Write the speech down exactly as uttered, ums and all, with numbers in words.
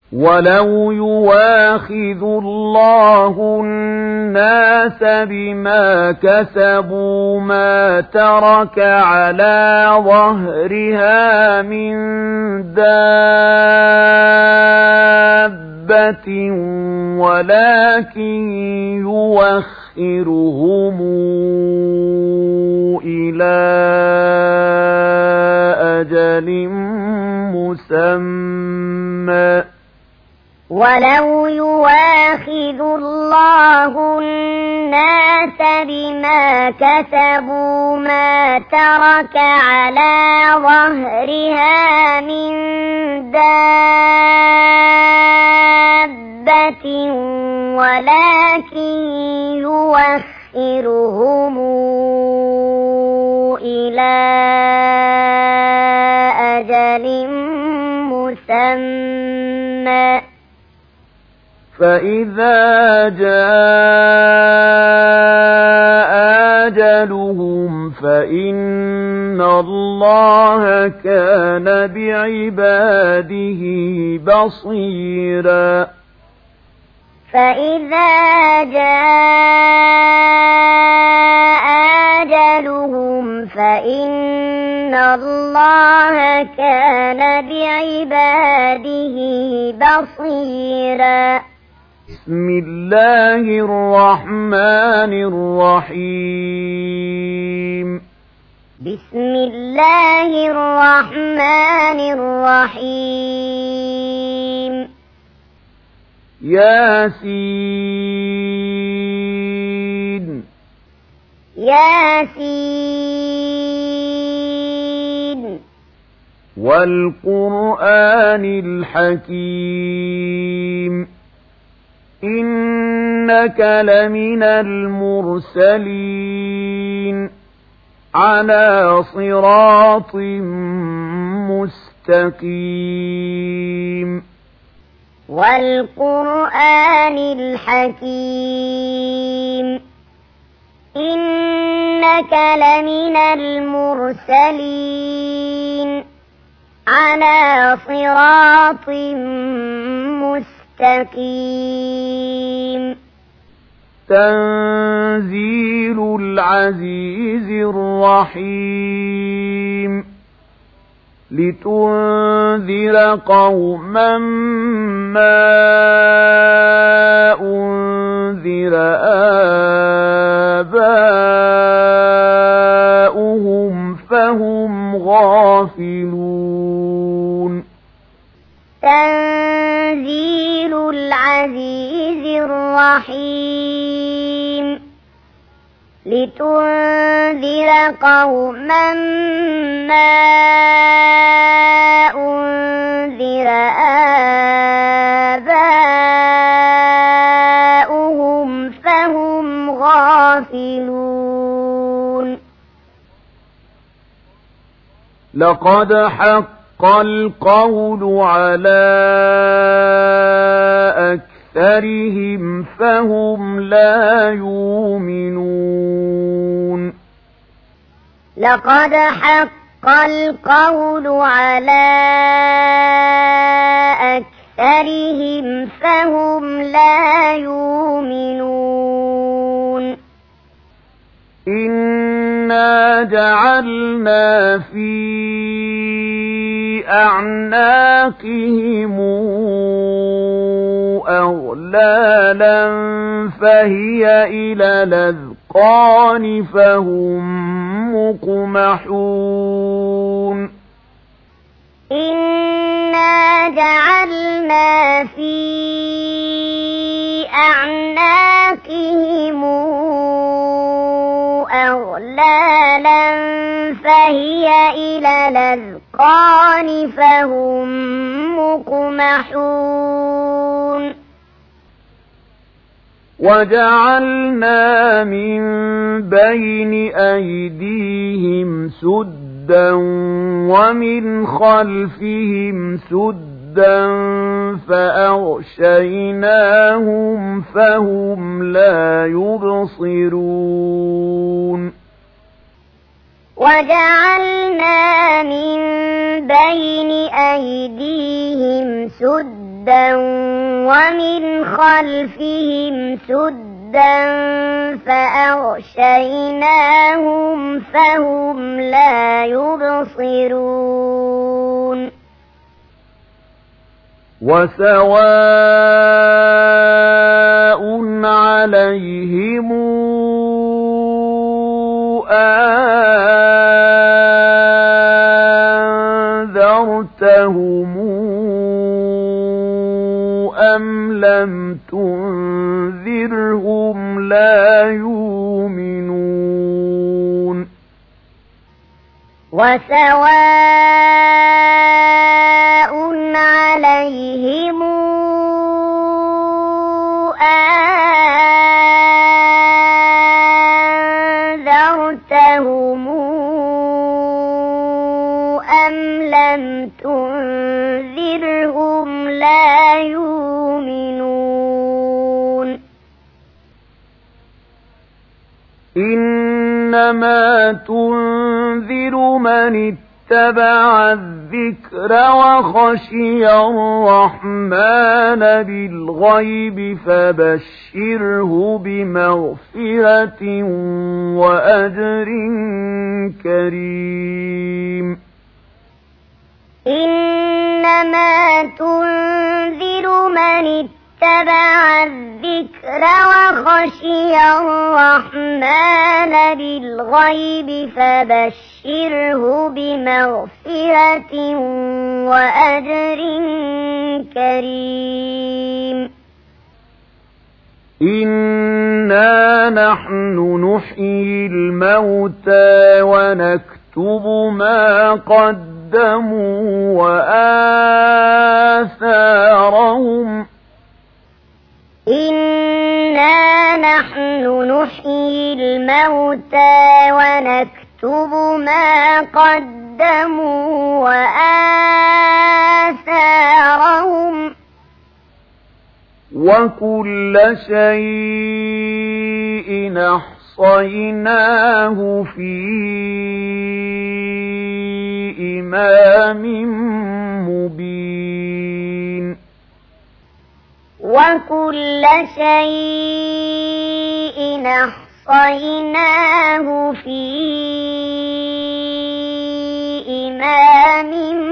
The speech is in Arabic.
ولو يواخذ الله الناس بما كسبوا ما ترك على ظهرها من دابة ولكن يوخرهم إلى أجل مسمى ولو يواخذ الله الناس بما كسبوا ما ترك على ظهرها من دابة ولكن يوخرهم إلى أجل مسمى فإذا جاء أجلهم فإن الله كان بعباده بصيرا فإذا جاء أجلهم فإن الله كان بعباده بصيرا بسم الله الرحمن الرحيم بسم الله الرحمن الرحيم ياسين ياسين والقرآن الحكيم إنك لمن المرسلين على صراط مستقيم والقرآن الحكيم إنك لمن المرسلين على صراط مستقيم تنزيل العزيز الرحيم لتنذر قوما ما أنذر آباؤهم فهم غافلون تنزيل العزيز الرحيم لتنذر قوما ما أنذر آباؤهم فهم غافلون لقد حق القول على أكثرهم فهم لا يؤمنون لقد حق القول على أكثرهم فهم لا يؤمنون إنا جعلنا في أعناقهم أغلالا فهي إلى الأذقان فهم مقمحون إنا جعلنا في أعناقهم أغلالا فهي إلى الأذقان فهم مقمحون وجعلنا من بين أيديهم سدا ومن خلفهم سدا فأغشيناهم فهم لا يبصرون وجعلنا من بين أيديهم سدا سدا ومن خلفهم سدا فأغشيناهم فهم لا يبصرون وسواء عليهم أنذرتهم أم لم تنذرهم لا يؤمنون وسواء عليهم أنذرتهم أم لم تنذرهم لا يؤمنون إنما تنذر من اتبع الذكر وخشي الرحمن بالغيب فبشره بمغفرة وأجر كريم إنما تنذر من اتبع الذكر وخشي الرحمن بالغيب فبشره بمغفرة وأجر كريم إنا نحن نحيي الموتى ونكتب ما قدموا وآثارهم إنا نحن نحيي الموتى ونكتب ما قدموا وآثارهم وكل شيء أحصيناه في إمام مبين وكل شيء أحصيناه في إمام